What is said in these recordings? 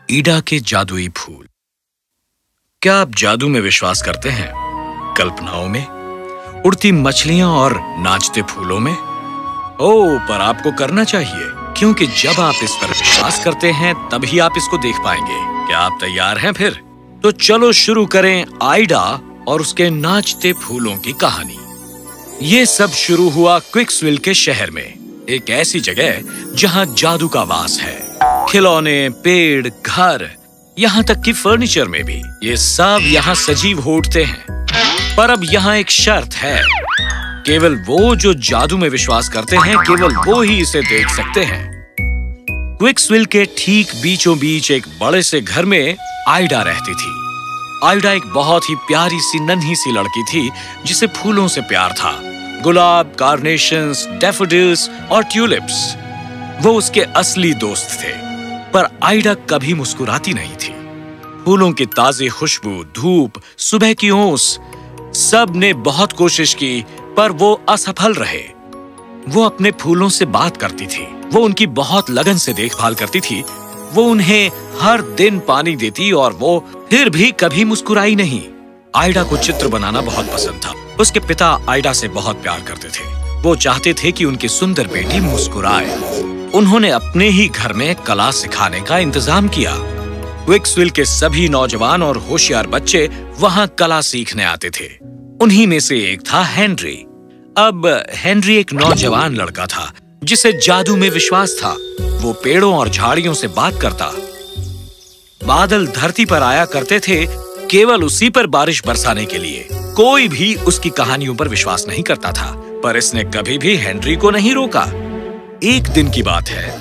ईडा के जादुई फूल। क्या आप जादू में विश्वास करते हैं? कल्पनाओं में, उड़ती मछलियां और नाचते फूलों में? ओह, पर आपको करना चाहिए, क्योंकि जब आप इस पर विश्वास करते हैं तभी आप इसको देख पाएंगे। क्या आप तैयार हैं फिर? तो चलो शुरू करें आइडा और उसके नाचते फूलों की कहानी। ये सब शुरू हुआ क्विक्सविल के शहर में, एक ऐसी जगह जहां जादू का वास है। खिलौने, पेड़, घर, यहाँ तक कि फर्नीचर में भी, ये सब यहाँ सजीव हो उठते हैं। पर अब यहाँ एक शर्त है, केवल वो जो जादू में विश्वास करते हैं, केवल वो ही इसे देख सकते हैं। क्विक्सविल के ठीक बीचों बीच एक बड़े से घर में आइडा रहती थी। आइडा एक बहुत ही प्यारी सी नन्ही सी लड़की थी जिसे फूलों से प्यार था। गुलाब, कार्नेशंस, डैफोडिल्स और ट्यूलिप्स वो उसके असली दोस्त थे। पर आइडा कभी मुस्कुराती नहीं थी। फूलों की ताजी खुशबू, धूप, सुबह की ओस, सब ने बहुत कोशिश की पर वो असफल रहे। वो अपने फूलों से बात करती थी, वो उनकी बहुत लगन से देखभाल करती थी, वो उन्हें हर दिन पानी देती और वो फिर भी कभी मुस्कुराई नहीं। आइडा को चित्र बनाना बहुत पसंद था। उसके पिता आइडा से बहुत प्यार करते थे। वो चाहते थे कि उनकी सुंदर बेटी मुस्कुराए। उन्होंने अपने ही घर में कला सिखाने का इंतजाम किया। क्विक्सविल के सभी नौजवान और होशियार बच्चे वहां कला सीखने आते थे। उन्हीं में से एक था हेनरी। अब हेनरी एक नौजवान लड़का था जिसे जादू में विश्वास था। वो पेड़ों और झाड़ियों से बात करता। बादल धरती पर आया करते थे केवल उसी पर बारिश बरसाने के लिए। कोई भी उसकी कहानियों पर विश्वास नहीं करता था, पर इसने कभी भी हेनरी को नहीं रोका। एक दिन की बात है।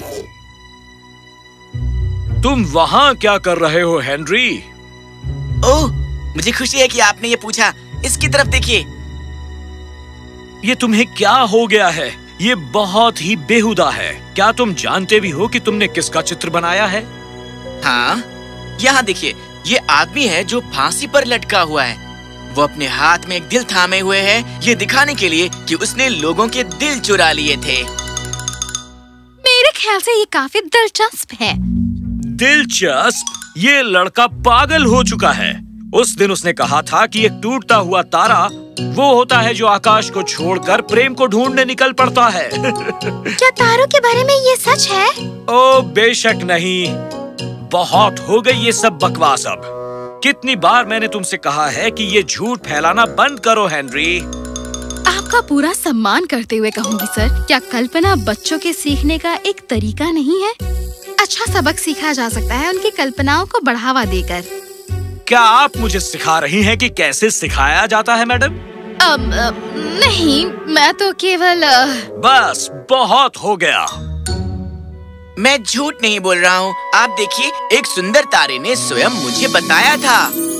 तुम वहां क्या कर रहे हो हेनरी? ओह, मुझे खुशी है कि आपने ये पूछा। इसकी तरफ देखिए। ये तुम्हें क्या हो गया है? ये बहुत ही बेहुदा है। क्या तुम जानते भी हो कि तुमने किसका चित्र बनाया है? हाँ, यहाँ देखिए। ये आदमी है जो फांसी पर लटका हुआ है। वो अपने हाथ में एक दिल थामे हुए है, ये दिखाने के लिए कि उसने लोगों के दिल चुरा लिए थे। मेरे ख्याल से ये काफी दिलचस्प है। दिलचस्प? ये लड़का पागल हो चुका है। उस दिन उसने कहा था कि एक टूटता हुआ तारा वो होता है जो आकाश को छोड़कर प्रेम को ढूंढने निकल पड़ता है। क्या तारों के बारे में ये सच है? ओ बेशक नहीं। बहुत हो गई ये सब बकवास। अब कितनी बार मैंने तुमसे कहा है कि ये झूठ फैलाना बंद करो हेनरी। आपका पूरा सम्मान करते हुए कहूँगी सर, क्या कल्पना बच्चों के सीखने का एक तरीका नहीं है? अच्छा सबक सीखा जा सकता है उनकी कल्पनाओं को बढ़ावा देकर। क्या आप मुझे सिखा रही हैं कि कैसे सिखाया जाता है मैडम? नहीं, मैं तो केवल बस बहुत हो गया। मैं झूठ नहीं बोल रहा हूँ। आप देखिए, एक सुंदर तारे ने स्वयं मुझे बताया था।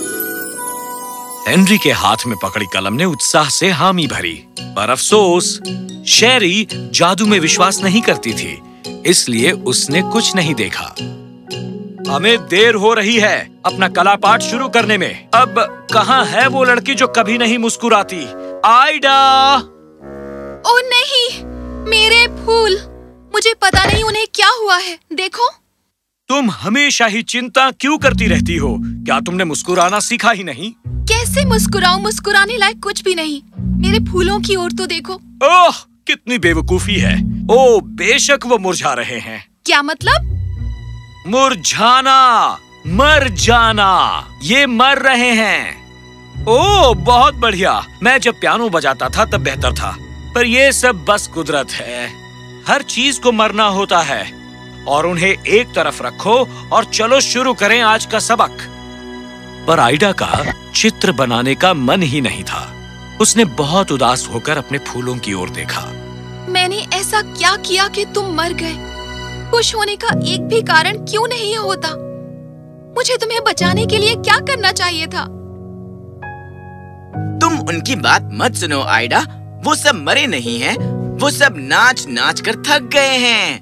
हेनरी के हाथ में पकड़ी कलम ने उत्साह से हामी भरी। पर अफसोस, शेरी जादू में विश्वास नहीं करती थी, इसलिए उसने कुछ नहीं देखा। हमें देर हो रही है अपना कला पाठ शुरू करने में। अब कहाँ है वो लड़की जो कभी नहीं मुस्कुराती? आइडा! ओ नहीं, मेरे फूल! मुझे पता नहीं उन्हें क्या हुआ है। देखो। तुम हमेशा ही चिंता क्यों करती रहती हो? क्या तुमने मुस्कुराना सीखा ही नहीं? कैसे मुस्कुराऊं? मुस्कुराने लायक कुछ भी नहीं। मेरे फूलों की ओर तो देखो। ओह, कितनी बेवकूफी है। ओह, बेशक वो मुरझा रहे हैं। क्या मतलब? मुरझाना, मर जाना। ये मर रहे हैं। ओह, बहुत बढ़िया। मैं जब पियानो बजाता था तब बेहतर था, पर ये सब बस कुदरत है। हर चीज को मरना होता है। और उन्हें एक तरफ रखो और चलो शुरू करें आज का सबक। पर आइडा का चित्र बनाने का मन ही नहीं था। उसने बहुत उदास होकर अपने फूलों की ओर देखा। मैंने ऐसा क्या किया कि तुम मर गए? खुश होने का एक भी कारण क्यों नहीं होता? मुझे तुम्हें बचाने के लिए क्या करना चाहिए था? तुम उनकी बात मत सुनो आइडा। वो सब मरे नहीं हैं। वो सब नाच नाच कर थक गए हैं।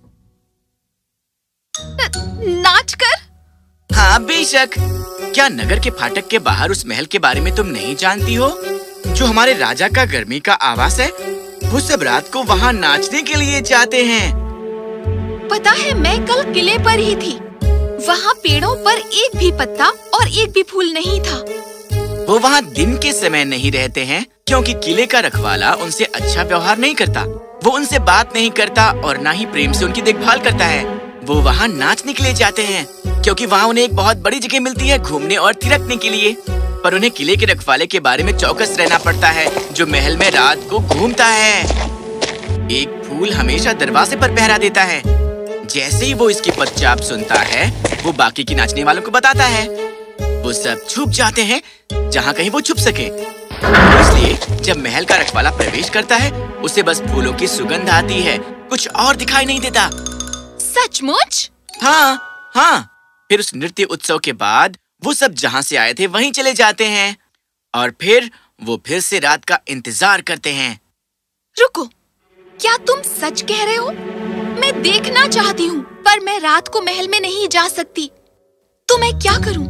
नाच कर? हाँ बेशक। क्या नगर के फाटक के बाहर उस महल के बारे में तुम नहीं जानती हो, जो हमारे राजा का गर्मी का आवास है? वो सब रात को वहाँ नाचने के लिए जाते हैं। पता है, मैं कल किले पर ही थी। वहाँ पेड़ों पर एक भी पत्ता और एक भी फूल नहीं था। वो वहाँ दिन के समय नहीं रहते हैं क्योंकि किले का रखवाला उनसे अच्छा व्यवहार नहीं करता। वो उनसे बात नहीं करता और ना ही प्रेम से उनकी देखभाल करता है। वो वहाँ नाचने के लिए जाते हैं क्योंकि वहाँ उन्हें एक बहुत बड़ी जगह मिलती है घूमने और थिरकने के लिए। पर उन्हें किले के रखवाले के बारे में चौकस रहना पड़ता है, जो महल में रात को घूमता है। एक फूल हमेशा दरवाजे पर पहरा देता है। जैसे ही वो इसकी पदचाप सुनता है, वो बाकी की नाचने वालों को बताता है। वो सब छुप जाते हैं जहाँ कहीं वो छुप सके। इसलिए जब महल का रखवाला प्रवेश करता है, उसे बस फूलों की सुगंध आती है, कुछ और दिखाई नहीं देता। सचमुच? हाँ। फिर उस नृत्य उत्सव के बाद वो सब जहाँ से आए थे वहीं चले जाते हैं और फिर वो फिर से रात का इंतजार करते हैं। रुको, क्या तुम सच कह रहे हो? मैं देखना चाहती हूँ, पर मैं रात को महल में नहीं जा सकती। तो मैं क्या करूँ?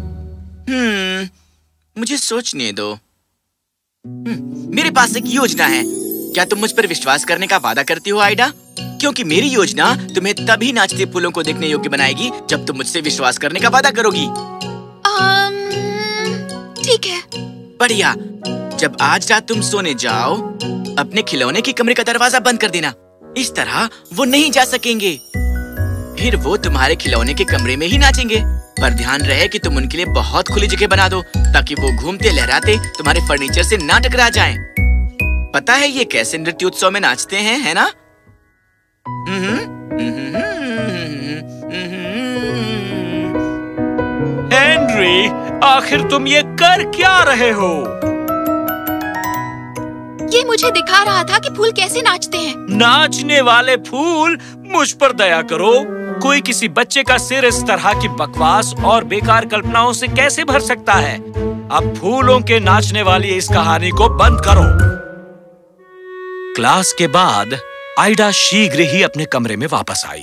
मुझे सोचने दो। मेरे पास एक योजना है। क्या तुम मुझ पर विश्वास करने का वादा करती हो आइडा? क्योंकि मेरी योजना तुम्हें तभी नाचते फूलों को देखने योग्य बनाएगी जब तुम मुझसे विश्वास करने का वादा करोगी। ठीक है। बढ़िया। जब आज रात तुम सोने जाओ, अपने खिलौने के कमरे का दरवाजा बंद कर देना। इस तरह वो नहीं जा सकेंगे। फिर वो तुम्हारे खिलौने के कमरे में ही नाचेंगे। पर ध्यान रहे कि तुम उनके लिए बहुत खुली जगह बना दो ताकि वो घूमते लहराते तुम्हारे फर्नीचर से ना टकरा जाएं। पता है ये कैसे नृत्य उत्सव में नाचते हैं, है ना? हेनरी, आखिर तुम ये कर क्या रहे हो? ये मुझे दिखा रहा था कि फूल कैसे नाचते हैं। नाचने वाले फूल? मुझ पर दया करो। कोई किसी बच्चे का सिर इस तरह की बकवास और बेकार कल्पनाओं से कैसे भर सकता है? अब फूलों के नाचने वाली इस कहानी को बंद करो। क्लास के बाद आइडा शीघ्र ही अपने कमरे में वापस आई।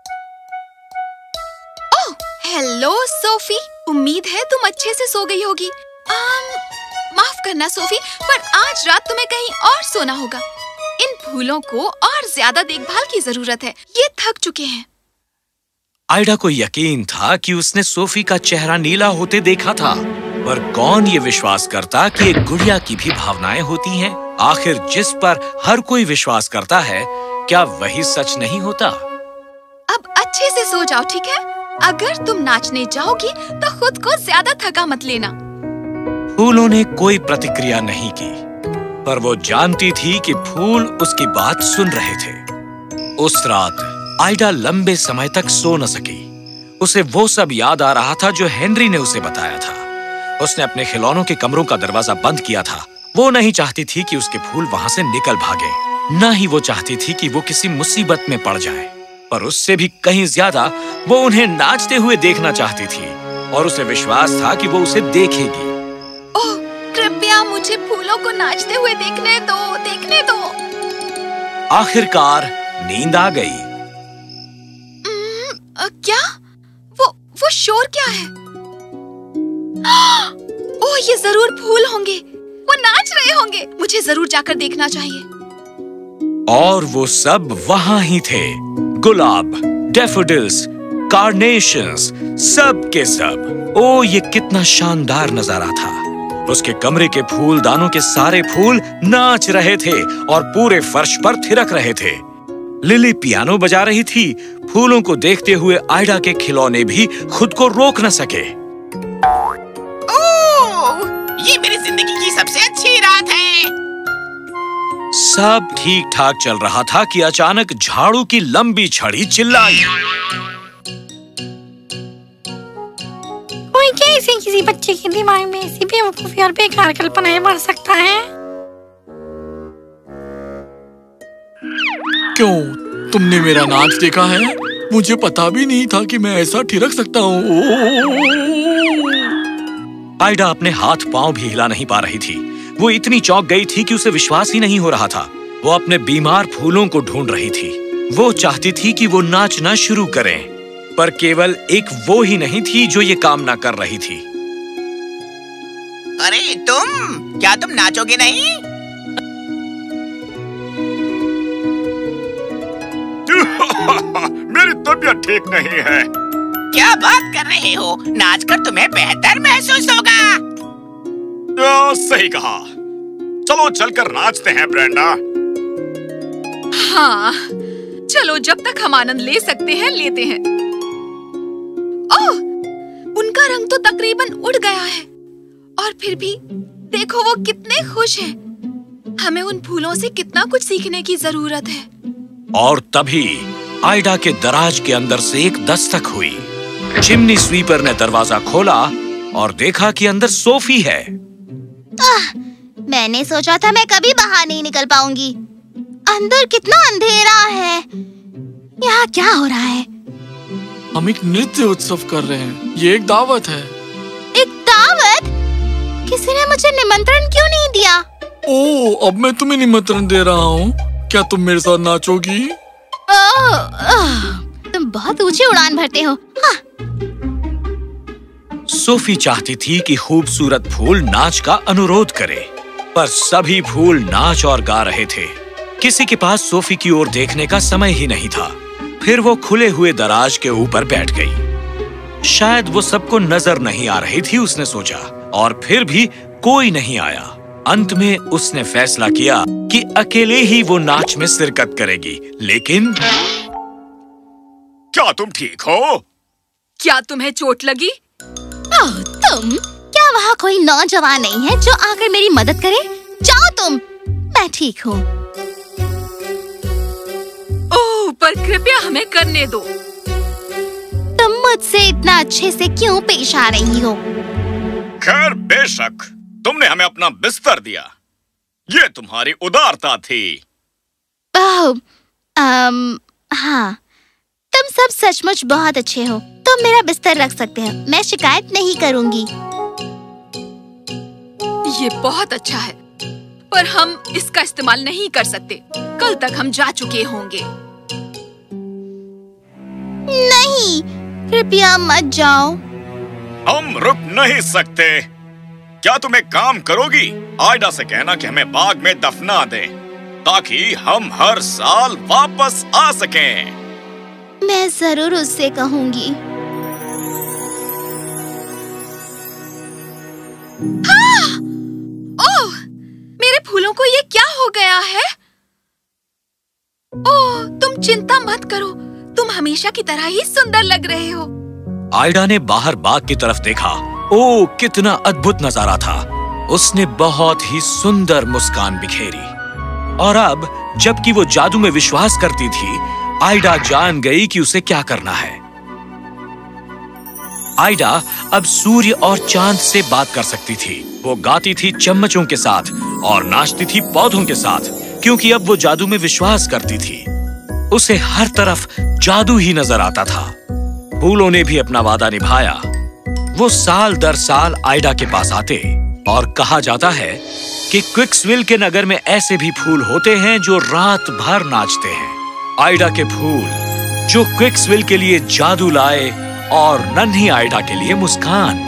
ओह, हेलो सोफी। उम्मीद है तुम अच्छे से सो गई होगी। माफ करना सोफी, पर आज रात तुम्हें कहीं और सोना होगा। इन फूलों को और ज्यादा देखभाल की जरूरत है। ये थक चुके हैं। आइडा को यकीन था कि उसने सोफी का चेहरा नीला होते देखा था, पर कौन ये विश्वास करता कि एक गुड़िया की भी भावनाएं होती हैं? आखिर जिस पर हर कोई विश्वास करता है, क्या वही सच नहीं होता? अब अच्छे से सो जाओ, ठीक है? अगर तुम नाचने जाओगी तो खुद को ज्यादा थका मत लेना। फूलों ने कोई प्रतिक्रिया नहीं की, पर वो जानती थी कि फूल उसकी बात सुन रहे थे। उस रात आइडा लंबे समय तक सो न सकी। उसे वो सब याद आ रहा था जो हेनरी ने उसे बताया था। उसने अपने खिलौनों के कमरों का दरवाजा बंद किया था। वो नहीं चाहती थी कि उसके फूल वहां से निकल भागे। न ही वो चाहती थी कि वो किसी मुसीबत में पड़ जाए, पर उससे भी कहीं ज्यादा वो उन्हें नाचते हुए देखना चाहती थी और उसे विश्वास था कि वो उसे देखेगी। ओह, कृपया मुझे फूलों को नाचते हुए देखने दो। आखिरकार नींद आ गई। क्या? वो शोर क्या है? ओह, ये जरूर फूल होंगे। वो नाच रहे होंगे। मुझे जरूर जाकर देखना चाहिए। और वो सब वहां ही थे। गुलाब, डैफोडिल्स, कार्नेशंस, सब के सब। ओ, ये कितना शानदार नजारा था। उसके कमरे के फूलदानों के सारे फूल नाच रहे थे और पूरे फर्श पर थिरक रहे थे। लिली पियानो बजा रही थी। फूलों को देखते हुए आइडा के खिलौने भी खुद को रोक न सके। ओह, ये मेरी जिंदगी की सबसे अच्छी रात है। सब ठीक ठाक चल रहा था कि अचानक झाड़ू की लंबी छड़ी चिल्लाई। कोई कैसे किसी बच्चे के दिमाग में ऐसी बेवकूफी और बेकार कल्पनाएं भर सकता है? क्यों, तुमने मेरा नाच देखा है? मुझे पता भी नहीं था कि मैं ऐसा थिरक सकता हूँ। आइडा अपने हाथ पांव भी हिला नहीं पा रही थी। वो इतनी चौंक गई थी कि उसे विश्वास ही नहीं हो रहा था। वो अपने बीमार फूलों को ढूंढ रही थी। वो चाहती थी कि वो नाचना शुरू करें, पर केवल एक वो ही नहीं थी जो ये काम ना कर रही थी। अरे क्या तुम नाचोगे नहीं? मेरी तबीयत ठीक नहीं है। क्या बात कर रहे हो? नाचकर तुम्हें बेहतर महसूस होगा। सही कहा। चलो चलकर नाचते हैं ब्रेंडा। हाँ, चलो जब तक हम आनंद ले सकते हैं लेते हैं। ओह, उनका रंग तो तकरीबन उड़ गया है और फिर भी देखो वो कितने खुश हैं। हमें उन फूलों से कितना कुछ सीखने की जरूरत है। और तभी आइडा के दराज के अंदर से एक दस्तक हुई। चिमनी स्वीपर ने दरवाजा खोला और देखा कि अंदर सोफी है। मैंने सोचा था मैं कभी बाहर नहीं निकल पाऊंगी। अंदर कितना अंधेरा है। यहाँ क्या हो रहा है? हम एक नृत्य उत्सव कर रहे हैं। ये एक दावत है। एक दावत? किसी ने मुझे निमंत्रण क्यों नहीं दिया? ओह, अब मैं तुम्हें निमंत्रण दे रहा हूँ। क्या तुम मेरे साथ नाचोगी? तुम बहुत ऊंची उड़ान भरते हो। हाँ। सोफी चाहती थी कि खूबसूरत फूल नाच का अनुरोध करे, पर सभी फूल नाच और गा रहे थे। किसी के पास सोफी की ओर देखने का समय ही नहीं था। फिर वो खुले हुए दराज के ऊपर बैठ गई। शायद वो सबको नजर नहीं आ रही थी, उसने सोचा, और फिर भी कोई नहीं आया। अंत में उसने फैसला किया कि अकेले ही वो नाच में शिरकत करेगी। लेकिन क्या तुम ठीक हो? क्या तुम्हें चोट लगी? तुम? क्या वहाँ कोई नौजवान नहीं है जो आकर मेरी मदद करे? जाओ तुम। मैं ठीक हूँ। ओह, पर कृपया हमें करने दो। तुम मुझसे इतना अच्छे से क्यों पेश आ रही हो? खैर, बेशक तुमने हमें अपना बिस्तर दिया। ये तुम्हारी उदारता थी। हाँ, तुम सब सचमुच बहुत अच्छे हो। तुम मेरा बिस्तर रख सकते हो। मैं शिकायत नहीं करूंगी। ये बहुत अच्छा है, पर हम इसका इस्तेमाल नहीं कर सकते। कल तक हम जा चुके होंगे। नहीं, कृपया मत जाओ। हम रुक नहीं सकते। क्या तुम एक काम करोगी? आइडा से कहना कि हमें बाग में दफना दे, ताकि हम हर साल वापस आ सकें। मैं जरूर उससे कहूंगी। हाँ! ओह, मेरे फूलों को ये क्या हो गया है? ओह, तुम चिंता मत करो। तुम हमेशा की तरह ही सुंदर लग रहे हो। आइडा ने बाहर बाग की तरफ देखा। ओह, कितना अद्भुत नजारा था। उसने बहुत ही सुंदर मुस्कान बिखेरी। और अब जबकि वो जादू में विश्वास करती थी, आइडा जान गई कि उसे क्या करना है। आइडा अब सूर्य और चांद से बात कर सकती थी। वो गाती थी चम्मचों के साथ और नाचती थी पौधों के साथ, क्योंकि अब वो जादू में विश्वास करती थी। उसे हर तरफ जादू ही नजर आता था। फूलों ने भी अपना वादा निभाया। वो साल दर साल आइडा के पास आते और कहा जाता है कि क्विक्सविल के नगर में ऐसे भी फूल होते हैं जो रात भर नाचते हैं। आइडा के फूल जो क्विक्सविल के लिए जादू लाए और नन्ही आइडा के लिए मुस्कान।